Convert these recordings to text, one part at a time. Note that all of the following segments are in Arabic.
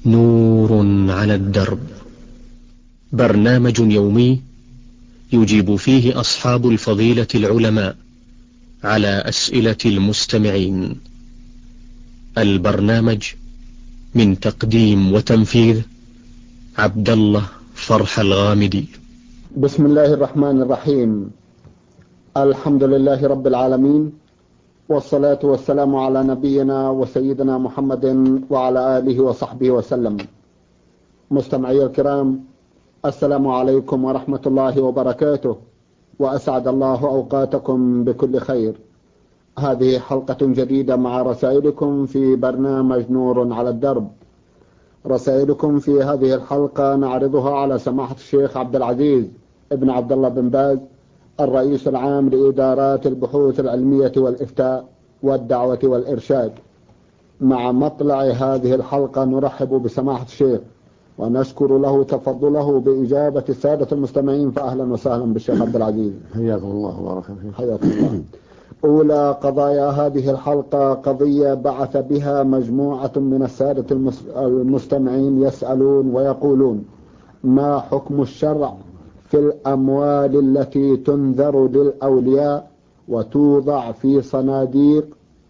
نور على الدرب، برنامج يومي يجيب فيه أصحاب الفضيلة العلماء على أسئلة المستمعين. البرنامج من تقديم وتنفيذ عبد الله فرح الغامدي. بسم الله الرحمن الرحيم. الحمد لله رب العالمين، والصلاة والسلام على نبينا وسيدنا محمد وعلى آله وصحبه وسلم. مستمعي الكرام، السلام عليكم ورحمة الله وبركاته، وأسعد الله أوقاتكم بكل خير. هذه حلقة جديدة مع رسائلكم في برنامج نور على الدرب. رسائلكم في هذه الحلقة نعرضها على سماحة الشيخ عبد العزيز ابن عبد الله بن باز، الرئيس العام لإدارات البحوث العلمية والإفتاء والدعوة والإرشاد. مع مطلع هذه الحلقة نرحب بسماحة الشيخ ونشكر له تفضله بإجابة السادة المستمعين، فأهلا وسهلا بالشيخ عبد العزيز. حياكم الله وبارك فيكم. حياكم الله. أولى قضايا هذه الحلقة قضية بعث بها مجموعة من السادة المستمعين يسألون ويقولون: ما حكم الشرع في الأموال التي تنذر للأولياء وتوضع في صناديق؟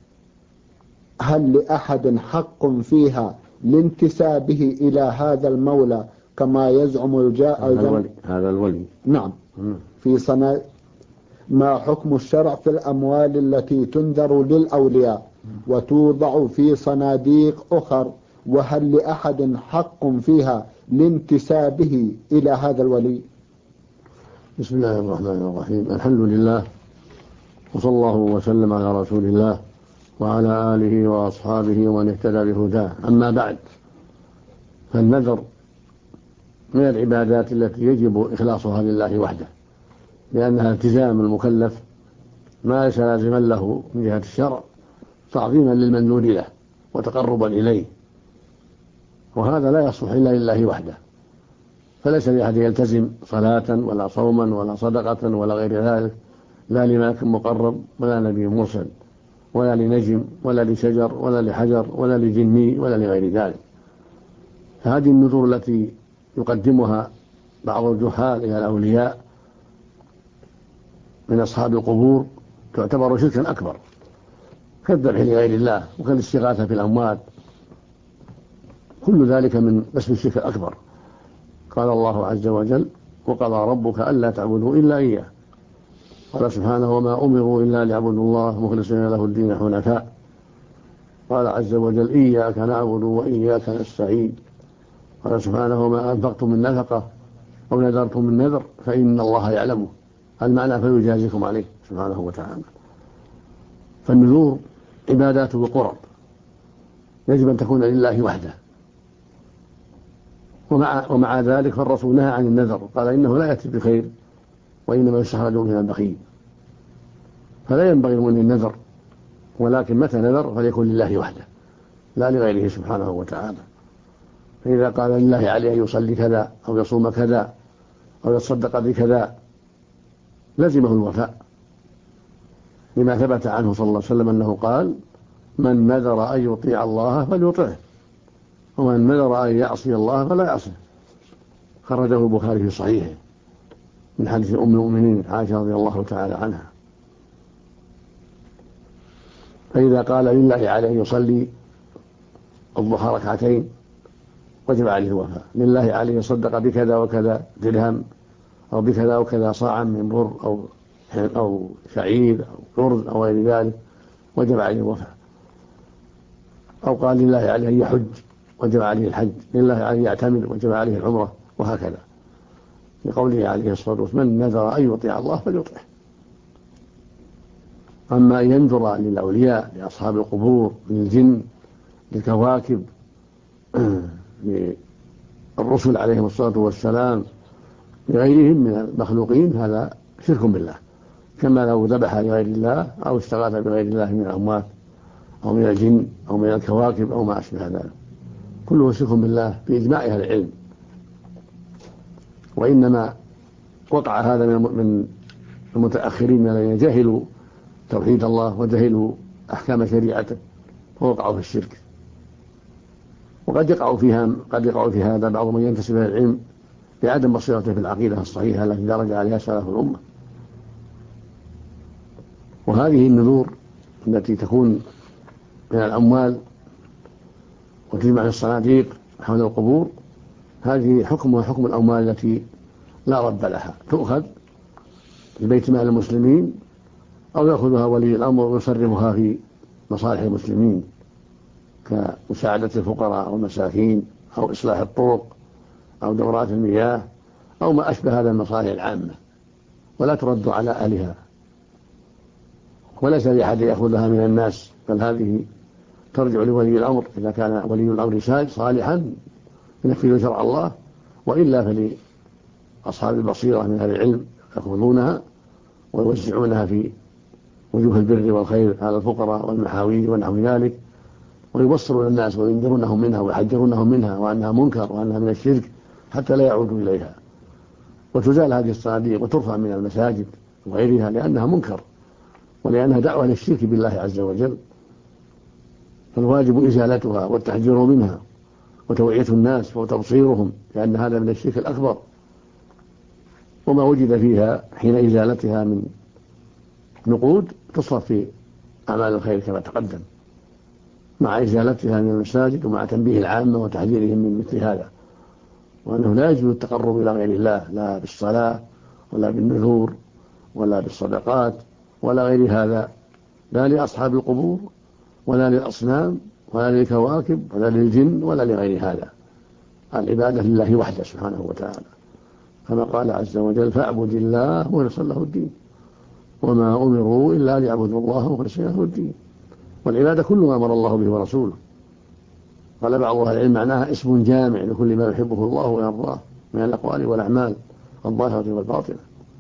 هل لأحد حق فيها لانتسابه إلى هذا المولى كما يزعم هذا الولي؟ نعم. في صناديق. ما حكم الشرع في الأموال التي تنذر للأولياء وتوضع في صناديق أخر، وهل لأحد حق فيها لانتسابه إلى هذا الولي؟ بسم الله الرحمن الرحيم. الحمد لله، وصلى الله وسلم على رسول الله وعلى آله وأصحابه ومن اهتدى بهداه. أما بعد، فالنذر من العبادات التي يجب إخلاصها لله وحده، لأنها التزام المكلف ما ليس لازما له من جهة الشرع، تعظيما للمنذور له وتقربا إليه، وهذا لا يصلح إلا لله وحده. فليس لأحد يلتزم صلاة ولا صوما ولا صدقة ولا غير ذلك، لا لملك مقرب ولا نبي مرسل ولا لنجم ولا لشجر ولا لحجر ولا لجني ولا لغير ذلك. فهذه النذور التي يقدمها بعض الجهال إلى الأولياء من أصحاب القبور تعتبر شركا أكبر، كالذبح لغير الله وكالاستغاثة في الأموات، كل ذلك من قسم الشرك الأكبر. قال الله عز وجل: وقضى ربك ألا تعبدوا إلا إياه. قال سبحانه: وما أمروا إلا ليعبدوا الله مخلصين له الدين حنفاء. قال عز وجل: إياك نعبد وإياك نستعين. قال سبحانه: وما أنفقتم من نفقة أو نذرتم من نذر فإن الله يعلمه. المعنى فيجازيكم عليه سبحانه وتعالى. فالنذور عبادات وقرب يجب أن تكون لله وحده، ومع ذلك فالرسول نهى عن النذر، قال: إنه لا يأتي بخير وإنما يستخرج من البخيل. فلا ينبغي المؤمن النذر، ولكن متى نذر فليكن لله وحده لا لغيره سبحانه وتعالى. فإذا قال لله عليه أن يصلي كذا أو يصوم كذا أو يتصدق بكذا لزمه الوفاء، لما ثبت عنه صلى الله عليه وسلم أنه قال: من نذر أن يطيع الله فليطعه، ومن نذر أن يعصي الله فلا يعصيه. خرجه البخاري في صحيحه من حديث أم المؤمنين عائشة رضي الله تعالى عنها. فإذا قال لله عليه أن يصلي الضحى ركعتين وجب عليه الوفاء، لله عليه يصدق بكذا وكذا درهم أو بكذا وكذا صاعا من بر أو شعير أو أرز أو غير ذلك وجب عليه الوفاء. أو قال لله عليه أن يحج وجب عليه الحج، لله عليه يعتمر وجب عليه العمرة، وهكذا، لقوله عليه الصلاة والسلام: من نذر أن يطيع الله فليطعه. أما أن ينذر للأولياء لأصحاب القبور للجن للكواكب للرسل عليهم الصلاة والسلام لغيرهم من المخلوقين، هذا شرك بالله، كما لو ذبح لغير الله أو استغاث بغير الله من الأموات أو من الجن أو من الكواكب أو ما أشبه ذلك، كله شرك بالله بإجماع أهل العلم. وإنما وقع هذا من المتأخرين الذين جهلوا توحيد الله وجهلوا أحكام شريعته فوقعوا في الشرك. وقد يقع في هذا بعض من ينتسب إلى العلم بعدم بصيرته في العقيدة الصحيحة التي درج عليها سلف الأمة. وهذه النذور التي تكون من الأموال وتجمع في الصناديق حول القبور، هذه حكمها حكم الأموال التي لا رب لها، تؤخذ في بيت مال المسلمين أو يأخذها ولي الأمر ويصرفها في مصالح المسلمين كمساعدة الفقراء والمساكين أو إصلاح الطرق أو دورات المياه أو ما أشبه هذا المصالح العامة، ولا ترد على أهلها، وليس لأحد يأخذها من الناس، بل هذه ترجع لولي الأمر إذا كان ولي الأمر صالحا ينفذ شرع الله، وإلا فلأصحاب البصيرة من أهل العلم يأخذونها ويوزعونها في وجوه البر والخير على الفقراء والمحاويج ونحو ذلك، ويبصرون الناس وينذرونهم منها ويحذرونهم منها وأنها منكر وأنها من الشرك حتى لا يعودوا إليها، وتزال هذه الصناديق وترفع من المساجد وغيرها لأنها منكر ولأنها دعوة للشرك بالله عز وجل. فالواجب إزالتها والتحذير منها وتوعية الناس وتبصيرهم، لأن هذا من الشرك الأكبر، وما وجد فيها حين إزالتها من نقود تصرف في أعمال الخير كما تقدم، مع إزالتها من المساجد ومع تنبيه العامة وتحذيرهم من مثل هذا، وأنه لا يجوز التقرب إلى غير الله لا بالصلاة ولا بالنذور ولا بالصدقات ولا غير هذا، لا لأصحاب القبور ولا للأصنام ولا للكواكب ولا للجن ولا لغير هذا. العبادة لله وحده سبحانه وتعالى، كما قال عز وجل: فاعبد الله مخلصا له الدين وما أمروا إلا ليعبدوا الله مخلصين له الدين. والعبادة كل ما أمر الله به ورسوله. قال بعض أهل العلم معناها اسم جامع لكل ما يحبه الله ويرضاه من الأقوال والأعمال الظاهرة والباطنة،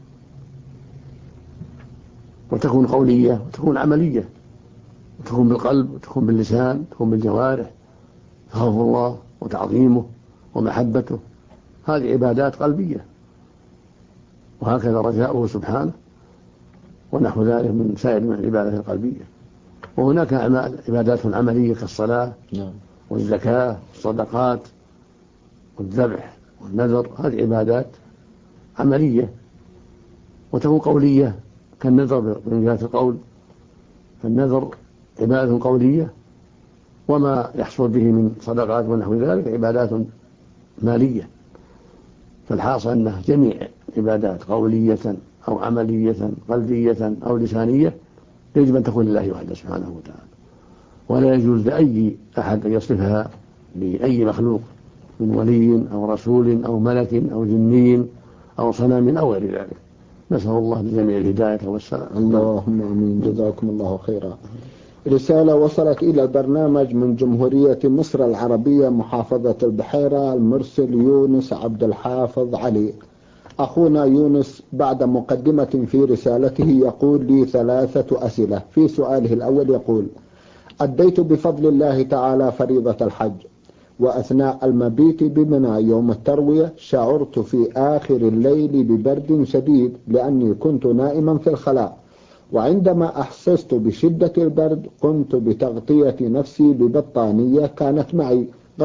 وتكون قولية وتكون عملية، وتكون بالقلب وتكون باللسان وتكون بالجوارح، خوف الله وتعظيمه ومحبته، هذه عبادات قلبية، وهكذا رجاؤه سبحانه ونحو ذلك من سائر من العبادات القلبية. وهناك عبادات عملية كالصلاة والزكاة والصدقات والذبح والنذر، هذه عبادات عملية، وتكون قولية كالنذر من جهة القول، فالنذر عبادة قولية، وما يحصل به من صدقات ونحو ذلك عبادات مالية. فالحاصل أنه جميع عبادات قولية أو عملية قلبية أو لسانية يجب أن تكون لله وحده سبحانه وتعالى، ولا يجوز لأي أحد أن يصرفها لأي مخلوق من ولي أو رسول أو ملك أو جني أو صنم أو غير ذلك. نسأل الله لجميع الهداية والسلام. اللهم آمين. جزاكم الله خيرا. رسالة وصلت إلى البرنامج من جمهورية مصر العربية محافظة البحيرة، المرسل يونس عبد الحافظ علي. أخونا يونس بعد مقدمة في رسالته يقول لي 3 أسئلة. في سؤاله الأول يقول: أديت بفضل الله تعالى فريضة الحج، وأثناء المبيت بمنى يوم التروية شعرت في آخر الليل ببرد شديد لأني كنت نائما في الخلاء، وعندما أحسست بشدة البرد قمت بتغطية نفسي ببطانية كانت معي،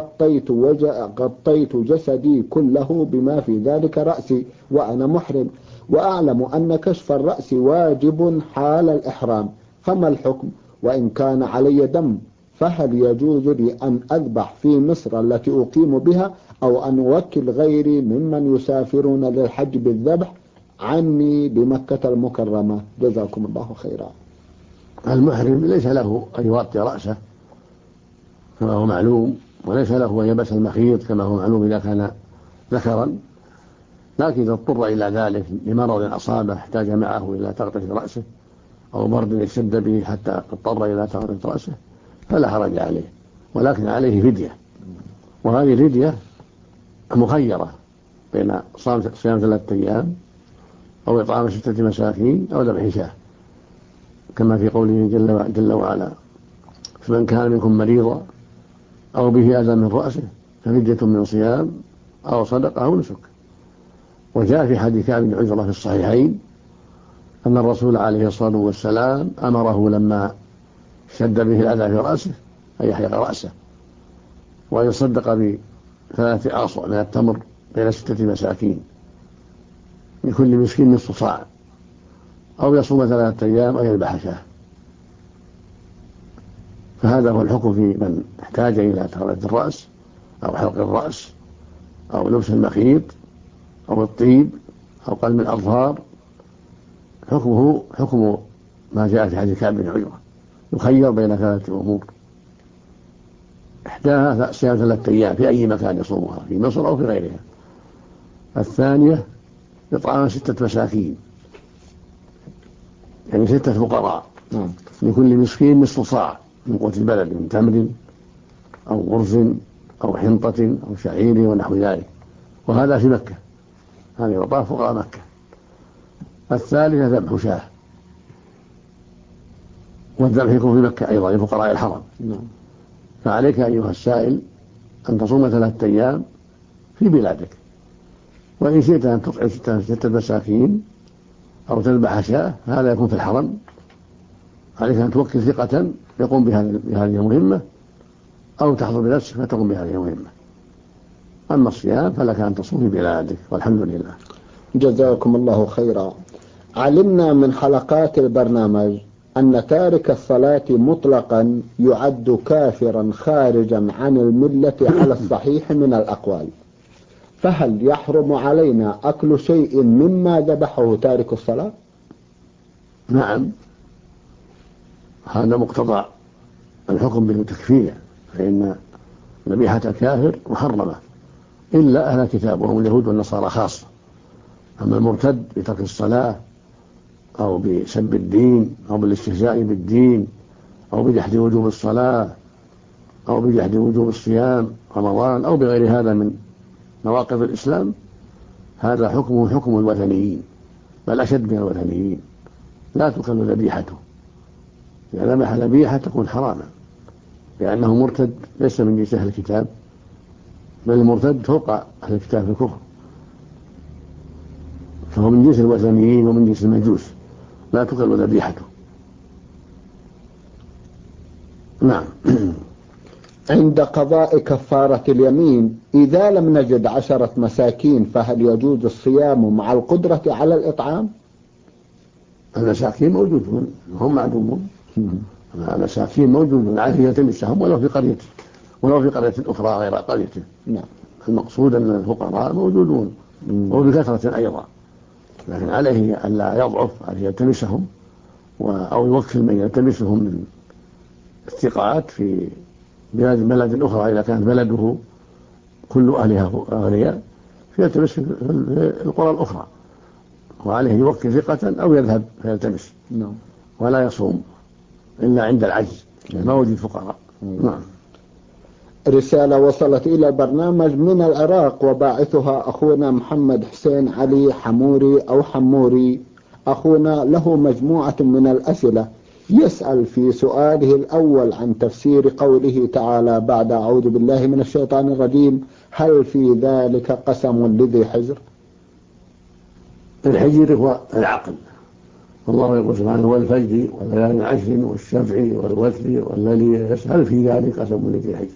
غطيت جسدي كله بما في ذلك رأسي وأنا محرم، وأعلم أن كشف الرأس واجب حال الإحرام، فما الحكم؟ وإن كان علي دم فهل يجوز لي أن أذبح في مصر التي أقيم بها، أو أن أوكل غيري ممن يسافرون للحج بالذبح عني بمكة المكرمة؟ جزاكم الله خيرا. المحرم ليس له أن يغطي رأسه كما هو معلوم، وليس له أن يلبس المخيط كما هو معلوم إذا كان ذكرا، لكن إذا اضطر إلى ذلك لمرض أصابه احتاج معه إلى تغطية رأسه أو مرض اشتد به حتى اضطر إلى تغطية رأسه فلا حرج عليه، ولكن عليه فدية، وهذه الفدية مخيرة بين صيام 3 أيام أو إطعام 6 مساكين أو ذبح شاة، كما في قوله جل وعلا: فمن كان منكم مريضا أو به أذى من رأسه ففدية من صيام أو صدقة أو نسك. وجاء في حديث كعب بن عجرة في الصحيحين أن الرسول عليه الصلاة والسلام أمره لما اشتد به الأذى في رأسه أن يحلق رأسه، وأن يصدق ب3 أعصر من التمر بين 6 مساكين، لكل مسكين نصف صاع، أو يصوم 3 أيام أو يذبح شاة. فهذا هو الحكم في من احتاج إلى تغطية الرأس أو حلق الرأس أو لبس المخيط أو الطيب أو قلم الأظفار. حكمه حكم ما جاء في حديث كعب بن عجرة، يخير بين 3 أمور: إحداها صيام 3 أيام في أي مكان يصومها، في مصر أو في غيرها. الثانية إطعام 6 مساكين، يعني 6 فقراء، لكل مسكين نصف صاع من قوت البلد، من تمر أو غرز أو حنطة أو شعير ونحو ذلك، وهذا في مكة، هذه وطاف فقراء مكة. الثالثة ذبح شاة، والذبح يكون في مكة أيضا لفقراء الحرم. فعليك أيها السائل أن تصوم 3 أيام في بلادك، وإن شئت أن تطعم 6 مساكين أو تذبح شاة، هذا يكون في الحرم. عليك أن توكل ثقة يقوم بهذه المهمة، أو تحضر بنفسك فتقوم بهذه المهمة. أما الصيام فلك أن تصوم في بلادك، والحمد لله. جزاكم الله خيرا. علمنا من حلقات البرنامج أن تارك الصلاة مطلقا يعد كافرا خارجا عن الملة على الصحيح من الأقوال، فهل يحرم علينا أكل شيء مما ذبحه تارك الصلاة؟ نعم، هذا مقتضى الحكم بالتكفير، فإن ذبيحة الكافر محرمة إلا أهل الكتاب وهم اليهود والنصارى خاصة. أما المرتد بترك الصلاة أو بسب الدين أو بالاستهزاء بالدين أو بجحد وجوب الصلاة أو بجحد وجوب الصيام رمضان أو بغير هذا من نواقض الإسلام، هذا حكمه حكم الوثنيين، بل أشد من الوثنيين. لا تكل ذبيحته، إذا ذبح ذبيحة تكون حراما، لأنه مرتد ليس من جنس أهل الكتاب، بل المرتد فوق أهل الكتاب في الكفر، فهو من جنس الوثنيين ومن جنس المجوس، لا تكل ذبيحته. نعم. عند قضاء كفارة اليمين إذا لم نجد 10 مساكين، فهل يجوز الصيام مع القدرة على الإطعام؟ المساكين موجودون، هم معدومون. المساكين موجودون، عليه يلتمسهم ولو في قرية أخرى غير قريته. نعم. المقصود أن الفقراء موجودون وبكثرة أيضا، لكن عليه أن لا يضعف، عليه يلتمسهم أو يوكل من يلتمسهم من الثقات في بلد أخرى إذا كان بلده كل أهلها أغنياء، فيلتمس في القرى الأخرى، وعليه يوكل ثقة أو يذهب فيلتمس. ولا يصوم إلا عند العجز، ما وجد فقراء. نعم. رسالة وصلت إلى البرنامج من العراق، وباعثها أخونا محمد حسين علي حموري أو حموري. أخونا له مجموعة من الأسئلة، يسأل في سؤاله الأول عن تفسير قوله تعالى بعد أعوذ بالله من الشيطان الرجيم: هل في ذلك قسم لذي حجر؟ الحجر هو العقل، والله يقول سبحانه: والفجر وليال عشر والشفع والوتر والليل هل في ذلك قسم لذي حجر.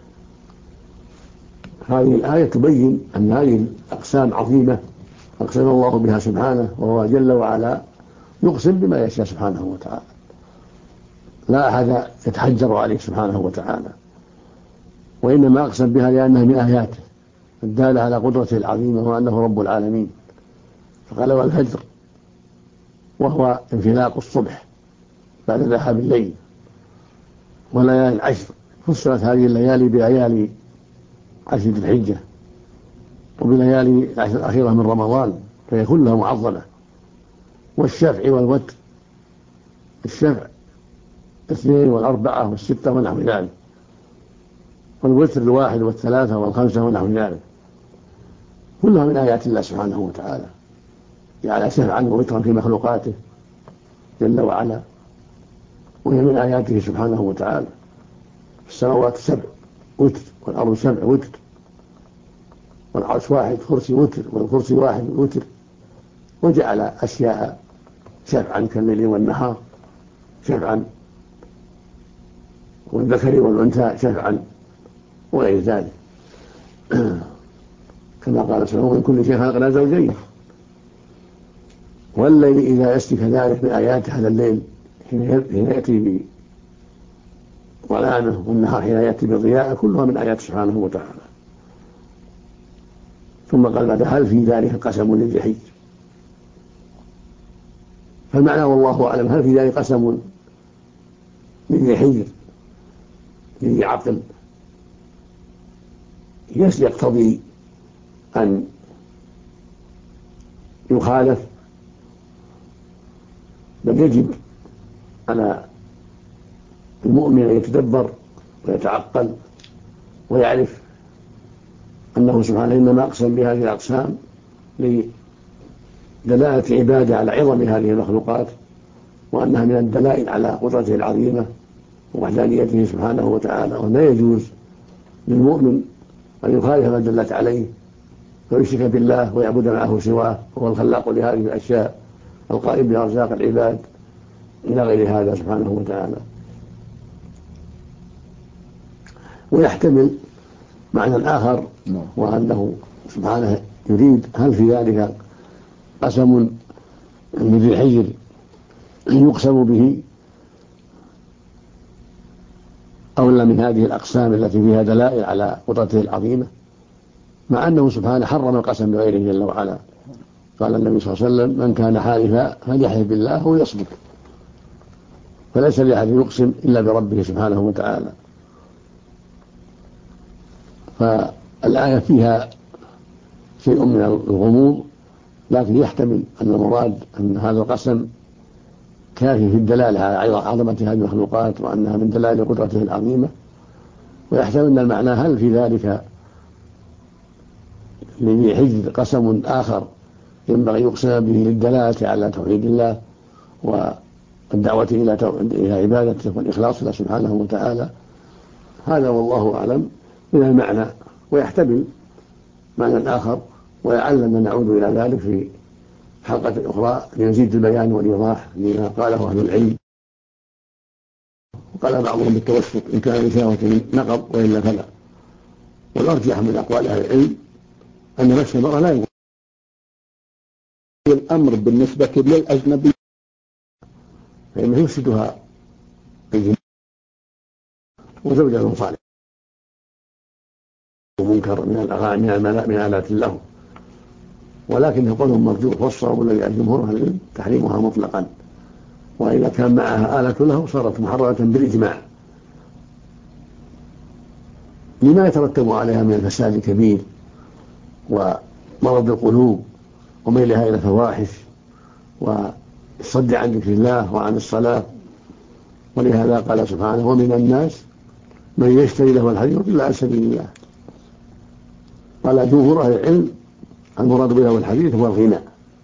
هذه الآية تبين أن هذه الأقسام عظيمة أقسم الله بها سبحانه، وهو جل وعلا يقسم بما يشاء سبحانه وتعالى، لا أحد يتحجر عليه سبحانه وتعالى، وإنما أقسم بها لأنها من آياته الدالة على قدرته العظيمة وأنه رب العالمين. فقال: والفجر، وهو انفلاق الصبح بعد ذهاب الليل، وليالي العشر، فسرت هذه الليالي بليالي 10 ذي الحجة وبليالي 10 الأخيرة من رمضان، فهي كلها معظمة. والشفع والوتر، الشفع 2 والأربعة والستة ونحو ذلك، والوتر 1 والثلاثة وال5 ونحو ذلك، كلها من آيات الله سبحانه وتعالى، جعل شفعا ووترا في مخلوقاته جل وعلا، وهي من آياته سبحانه وتعالى. السماوات 7 وتر، والأرض 7 وتر، والعرش 1 كرسي وتر، والكرسي 1 وتر، وجعل أشياء شفعا كالليل والنهار شفعا، والذكر والأنثى شفعا، وغير ذلك. كما قال سبحانه ومن كل شيء خلقنا زوجين. والليل إذا يسري كذلك من آيات هذا الليل حين يأتي بظلامه، والنهار حين يأتي بضياءه، كلها من آيات سبحانه وتعالى. ثم قال بعد هل في ذلك قسم لذي حجر. فالمعنى والله أعلم هل في ذلك قسم لذي حجر لذي عقل يقتضي أن يخالف، بل يجب على المؤمن أن يتدبر ويتعقل ويعرف أنه سبحانه إنما أقسم بهذه الأقسام لدلالة عباده على عظم هذه المخلوقات، وأنها من الدلائل على قدرته العظيمة ووحدانيته سبحانه وتعالى، ولا يجوز للمؤمن أن يخالف ما دلت عليه ويشرك بالله ويعبد معه سواه، وهو الخلاق لهذه الأشياء القائم بأرزاق العباد إلى غير هذا سبحانه وتعالى. ويحتمل معنى آخر، وأنه سبحانه يريد هل في ذلك قسم لذي حجر يقسم به أولى من هذه الأقسام التي فيها دلائل على قدرته العظيمة، مع أنه سبحانه حرم القسم بغيره جل وعلا. قال النبي صلى الله عليه وسلم من كان حالفا فليحلف بالله ويصمت، فليس لأحد يقسم إلا بربه سبحانه وتعالى. فالآية فيها شيء من الغموض، لكن يحتمل أن المراد أن هذا القسم كافي في الدلالة على عظمة هذه المخلوقات وأنها من دلائل قدرته العظيمة، ويحتمل أن المعنى هل في ذلك لذي حجر قسم آخر ينبغي يقسم به للدلالة على توحيد الله والدعوة إلى عبادته والإخلاص له سبحانه وتعالى. هذا والله أعلم من المعنى، ويحتمل معنى آخر، ولعلنا نعود إلى ذلك في حلقة أخرى لنزيد البيان والإيضاح لما قاله أهل العلم. وقال بعضهم بالتوسط إن كان لشهوة نقض وإلا فلا. والأرجح من أقوال أهل العلم أن مس المرأة لا يقول الأمر بالنسبة للأجنبي، فإنه يفسدها الجنة وزوجها صالح ومنكر من آلات له، ولكن قول مرجوح والصواب الذي عليه جمهور أهل العلم تحريمها مطلقا، وإذا كان معها آلة له صارت محرمة بالإجماع لما يترتب عليها من الفساد الكبير ومرض القلوب وميلها إلى الفواحش والصد عن ذكر الله وعن الصلاة. ولهذا قال سبحانه ومن الناس من يشتري له الحديث إلا عن سبيل الله. قال جمهور أهل العلم المراد به الحديث هو الغنى،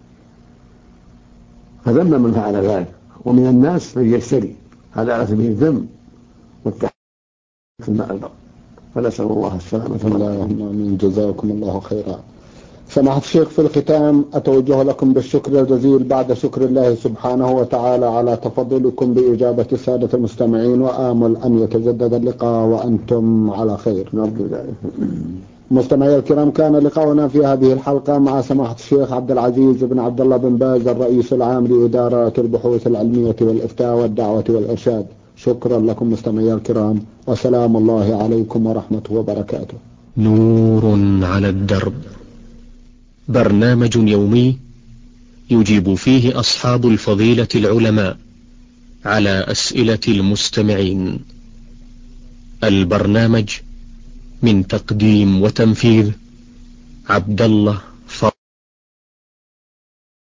فذم من فعل ذلك. ومن الناس من يشتري، هذا على سبيل الذم والتحريم في الماء، فنسأل الله السلامة. اللهم جزاكم الله خيرا. سماحة الشيخ، في الختام أتوجه لكم بالشكر الجزيل بعد شكر الله سبحانه وتعالى على تفضلكم بإجابة السادة المستمعين، وآمل أن يتجدد اللقاء وأنتم على خير. نرجو ذلك. مستمعي الكرام، كان لقاؤنا في هذه الحلقة مع سماحة الشيخ عبد العزيز بن عبد الله بن باز، الرئيس العام لإدارة البحوث العلمية والإفتاء والدعوة والإرشاد. شكرا لكم مستمعي الكرام، وسلام الله عليكم ورحمته وبركاته. نور على الدرب، برنامج يومي يجيب فيه أصحاب الفضيلة العلماء على أسئلة المستمعين. البرنامج من تقديم وتنفيذ عبد الله